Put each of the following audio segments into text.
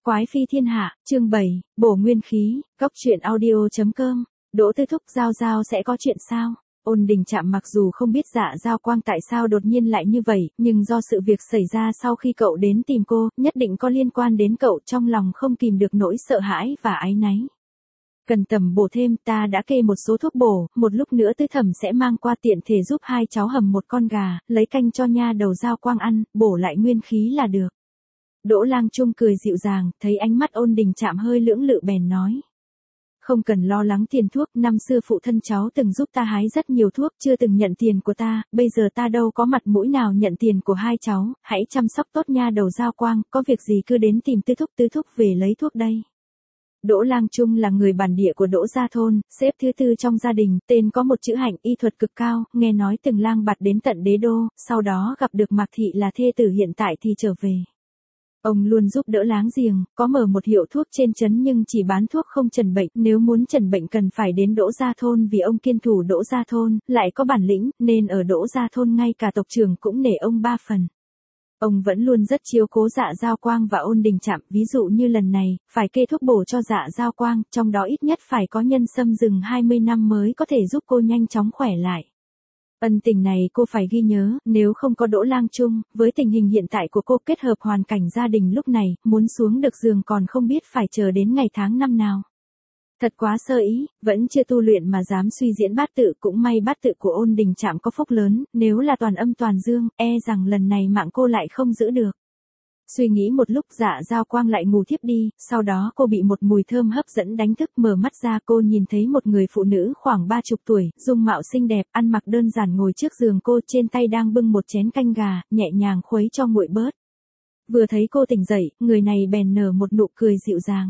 Quái phi thiên hạ, chương 7, bổ nguyên khí, góc truyện audio.com, Đỗ Tư Thúc Giao Giao sẽ có chuyện sao? Ôn Đình Trạm mặc dù không biết Dạ Giao Quang tại sao đột nhiên lại như vậy, nhưng do sự việc xảy ra sau khi cậu đến tìm cô, nhất định có liên quan đến cậu, trong lòng không kìm được nỗi sợ hãi và áy náy. Cần tầm bổ thêm, ta đã kê một số thuốc bổ, một lúc nữa Tư Thẩm sẽ mang qua tiện thể giúp hai cháu hầm một con gà, lấy canh cho nha đầu Giao Quang ăn, bổ lại nguyên khí là được. Đỗ Lang Trung cười dịu dàng, thấy ánh mắt Ôn Đình Trạm hơi lưỡng lự bèn nói. Không cần lo lắng tiền thuốc, năm xưa phụ thân cháu từng giúp ta hái rất nhiều thuốc, chưa từng nhận tiền của ta, bây giờ ta đâu có mặt mũi nào nhận tiền của hai cháu, hãy chăm sóc tốt nha đầu Giao Quang, có việc gì cứ đến tìm Tư Thúc về lấy thuốc đây. Đỗ Lang Trung là người bản địa của Đỗ Gia Thôn, xếp thứ tư trong gia đình, tên có một chữ Hạnh, y thuật cực cao, nghe nói từng lang bạt đến tận đế đô, sau đó gặp được Mạc Thị là thê tử hiện tại thì trở về. Ông luôn giúp đỡ láng giềng, có mở một hiệu thuốc trên trấn nhưng chỉ bán thuốc không trần bệnh, nếu muốn trần bệnh cần phải đến Đỗ Gia Thôn vì ông kiên thủ Đỗ Gia Thôn, lại có bản lĩnh, nên ở Đỗ Gia Thôn ngay cả tộc trưởng cũng nể ông 3 phần. Ông vẫn luôn rất chiếu cố Dạ Giao Quang và Ôn Đình Trạm, ví dụ như lần này, phải kê thuốc bổ cho Dạ Giao Quang, trong đó ít nhất phải có nhân sâm rừng 20 năm mới có thể giúp cô nhanh chóng khỏe lại. Ân tình này cô phải ghi nhớ, nếu không có Đỗ Lang Trung, với tình hình hiện tại của cô kết hợp hoàn cảnh gia đình lúc này, muốn xuống được giường còn không biết phải chờ đến ngày tháng năm nào. Thật quá sơ ý, vẫn chưa tu luyện mà dám suy diễn bát tự, cũng may bát tự của Ôn Đình Trạm có phúc lớn, nếu là toàn âm toàn dương, e rằng lần này mạng cô lại không giữ được. Suy nghĩ một lúc Dạ Giao Quang lại ngủ thiếp đi, sau đó cô bị một mùi thơm hấp dẫn đánh thức, mở mắt ra cô nhìn thấy một người phụ nữ khoảng 30 tuổi, dung mạo xinh đẹp, ăn mặc đơn giản ngồi trước giường cô, trên tay đang bưng một chén canh gà, nhẹ nhàng khuấy cho nguội bớt. Vừa thấy cô tỉnh dậy, người này bèn nở một nụ cười dịu dàng.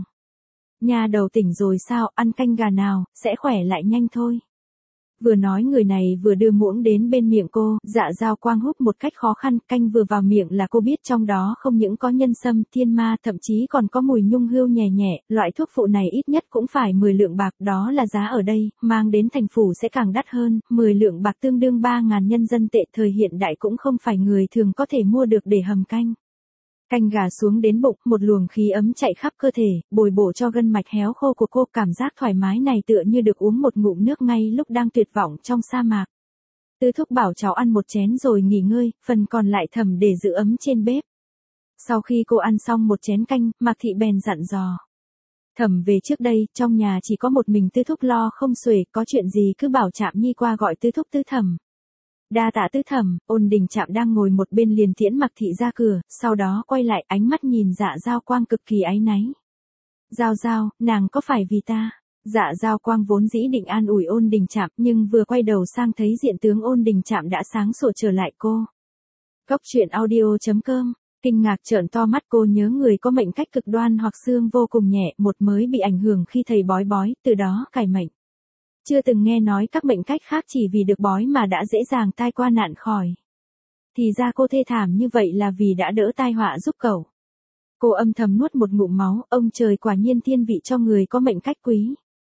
Nha đầu tỉnh rồi sao, ăn canh gà nào, sẽ khỏe lại nhanh thôi. Vừa nói người này vừa đưa muỗng đến bên miệng cô, Dạ Giao Quang húp một cách khó khăn, canh vừa vào miệng là cô biết trong đó không những có nhân sâm, thiên ma, thậm chí còn có mùi nhung hươu nhẹ nhẹ, loại thuốc phụ này ít nhất cũng phải 10 lượng bạc, đó là giá ở đây, mang đến thành phủ sẽ càng đắt hơn, 10 lượng bạc tương đương 3.000 nhân dân tệ, thời hiện đại cũng không phải người thường có thể mua được để hầm canh. Canh gà xuống đến bụng, một luồng khí ấm chạy khắp cơ thể, bồi bổ cho gân mạch héo khô của cô, cảm giác thoải mái này tựa như được uống một ngụm nước ngay lúc đang tuyệt vọng trong sa mạc. Tư Thúc bảo cháu ăn một chén rồi nghỉ ngơi, phần còn lại Thẩm để giữ ấm trên bếp. Sau khi cô ăn xong một chén canh, Mạc Thị bèn dặn dò. Thẩm về trước đây, trong nhà chỉ có một mình Tư Thúc lo không xuể, có chuyện gì cứ bảo Trạm Nhi qua gọi Tư Thúc. Tư Thẩm. Đa tạ Tư Thẩm. Ôn Đình Trạm đang ngồi một bên liền tiễn Mạc Thị ra cửa, sau đó quay lại, ánh mắt nhìn Dạ Giao Quang cực kỳ áy náy. Giao Giao, nàng có phải vì ta? Dạ Giao Quang vốn dĩ định an ủi Ôn Đình Trạm, nhưng vừa quay đầu sang thấy diện tướng Ôn Đình Trạm đã sáng sủa trở lại cô. Góc truyện audio.com, kinh ngạc trợn to mắt, cô nhớ người có mệnh cách cực đoan hoặc xương vô cùng nhẹ, một mới bị ảnh hưởng khi thầy bói, từ đó cải mệnh. Chưa từng nghe nói các mệnh cách khác chỉ vì được bói mà đã dễ dàng tai qua nạn khỏi. Thì ra cô thê thảm như vậy là vì đã đỡ tai họa giúp cậu. Cô âm thầm nuốt một ngụm máu, ông trời quả nhiên thiên vị cho người có mệnh cách quý.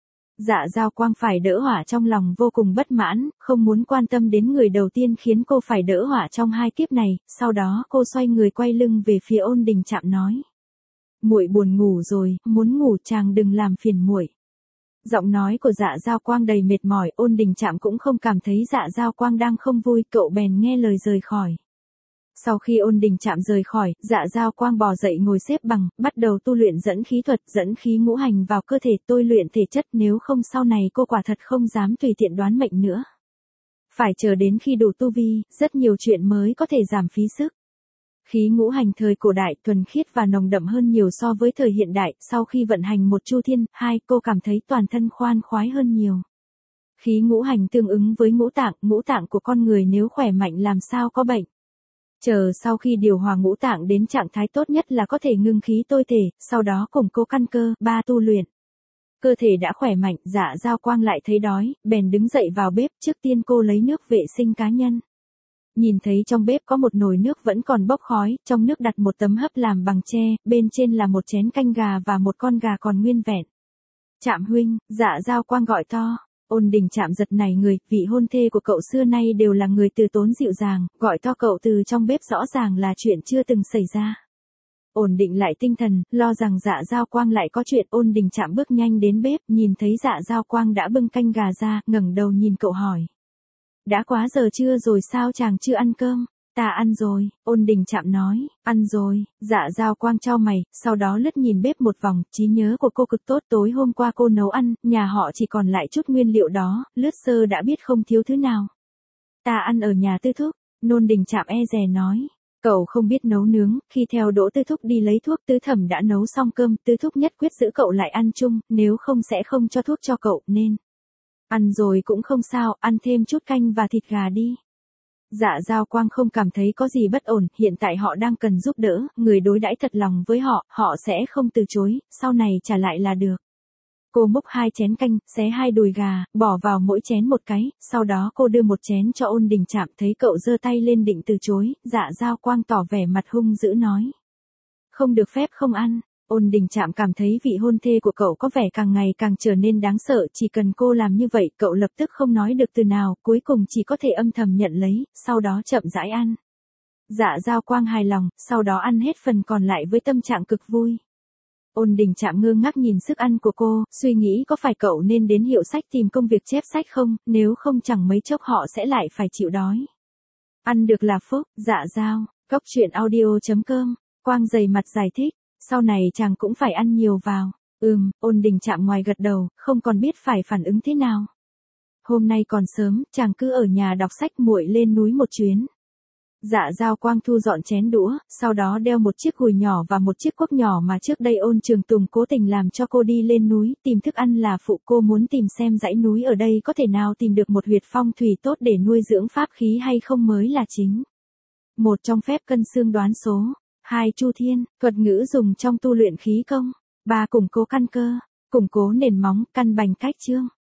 Dạ Giao Quang phải đỡ họa trong lòng vô cùng bất mãn, không muốn quan tâm đến người đầu tiên khiến cô phải đỡ họa trong 2 kiếp này, sau đó cô xoay người quay lưng về phía Ôn Đình Trạm nói. Muội buồn ngủ rồi, muốn ngủ chàng đừng làm phiền muội. Giọng nói của Dạ Giao Quang đầy mệt mỏi, Ôn Đình Trạm cũng không cảm thấy Dạ Giao Quang đang không vui, cậu bèn nghe lời rời khỏi. Sau khi Ôn Đình Trạm rời khỏi, Dạ Giao Quang bò dậy ngồi xếp bằng, bắt đầu tu luyện dẫn khí thuật, dẫn khí ngũ hành vào cơ thể, tôi luyện thể chất, nếu không sau này cô quả thật không dám tùy tiện đoán mệnh nữa. Phải chờ đến khi đủ tu vi, rất nhiều chuyện mới có thể giảm phí sức. Khí ngũ hành thời cổ đại thuần khiết và nồng đậm hơn nhiều so với thời hiện đại, sau khi vận hành một chu thiên, cô cảm thấy toàn thân khoan khoái hơn nhiều. Khí ngũ hành tương ứng với ngũ tạng của con người nếu khỏe mạnh làm sao có bệnh. Chờ sau khi điều hòa ngũ tạng đến trạng thái tốt nhất là có thể ngưng khí tôi thể, sau đó củng cố căn cơ, tu luyện. Cơ thể đã khỏe mạnh, Dạ Giao Quang lại thấy đói, bèn đứng dậy vào bếp, trước tiên cô lấy nước vệ sinh cá nhân. Nhìn thấy trong bếp có một nồi nước vẫn còn bốc khói, trong nước đặt một tấm hấp làm bằng tre, bên trên là một chén canh gà và một con gà còn nguyên vẹn. Trạm huynh, Dạ Giao Quang gọi to. Ôn Đình Trạm giật nảy người, vị hôn thê của cậu xưa nay đều là người từ tốn dịu dàng, gọi to cậu từ trong bếp rõ ràng là chuyện chưa từng xảy ra. Ổn định lại tinh thần, lo rằng Dạ Giao Quang lại có chuyện. Ôn Đình Trạm bước nhanh đến bếp, nhìn thấy Dạ Giao Quang đã bưng canh gà ra, ngẩng đầu nhìn cậu hỏi. Đã quá giờ trưa rồi sao chàng chưa ăn cơm? Ta ăn rồi, Ôn Đình Trạm nói, ăn rồi. Dạ Giao Quang chau mày, sau đó lướt nhìn bếp một vòng, trí nhớ của cô cực tốt, tối hôm qua cô nấu ăn, nhà họ chỉ còn lại chút nguyên liệu đó, lướt sơ đã biết không thiếu thứ nào. Ta ăn ở nhà Tư Thúc, Ôn Đình Trạm e dè nói. Cậu không biết nấu nướng, khi theo Đỗ Tư Thúc đi lấy thuốc, Tứ Thẩm đã nấu xong cơm, Tư Thúc nhất quyết giữ cậu lại ăn chung, nếu không sẽ không cho thuốc cho cậu, nên. Ăn rồi cũng không sao, ăn thêm chút canh và thịt gà đi. Dạ Giao Quang không cảm thấy có gì bất ổn, hiện tại họ đang cần giúp đỡ, người đối đãi thật lòng với họ, họ sẽ không từ chối, sau này trả lại là được. Cô múc 2 chén canh, xé 2 đùi gà, bỏ vào mỗi chén một cái, sau đó cô đưa một chén cho Ôn Đình Trạm, thấy cậu giơ tay lên định từ chối, Dạ Giao Quang tỏ vẻ mặt hung dữ nói. Không được phép không ăn. Ôn Đình Trạm cảm thấy vị hôn thê của cậu có vẻ càng ngày càng trở nên đáng sợ, chỉ cần cô làm như vậy, cậu lập tức không nói được từ nào, cuối cùng chỉ có thể âm thầm nhận lấy, sau đó chậm rãi ăn. Dạ Giao Quang hài lòng, sau đó ăn hết phần còn lại với tâm trạng cực vui. Ôn Đình Trạm ngơ ngác nhìn sức ăn của cô, suy nghĩ có phải cậu nên đến hiệu sách tìm công việc chép sách không, nếu không chẳng mấy chốc họ sẽ lại phải chịu đói. Ăn được là phúc. Dạ Giao. Cóc truyện audio.com. Quang dày mặt giải thích. Sau này chàng cũng phải ăn nhiều vào. Ôn Đình Trạm ngoài gật đầu, không còn biết phải phản ứng thế nào. Hôm nay còn sớm, chàng cứ ở nhà đọc sách, muội lên núi một chuyến. Dạ Giao Quang thu dọn chén đũa, sau đó đeo một chiếc gùi nhỏ và một chiếc cuốc nhỏ mà trước đây Ôn Trường Tùng cố tình làm cho cô đi lên núi, tìm thức ăn là phụ. Cô muốn tìm xem dãy núi ở đây có thể nào tìm được một huyệt phong thủy tốt để nuôi dưỡng pháp khí hay không mới là chính. Một trong phép cân xương đoán số. 2. Chu thiên, thuật ngữ dùng trong tu luyện khí công. 3. Củng cố căn cơ, củng cố nền móng, căn bành cách chương.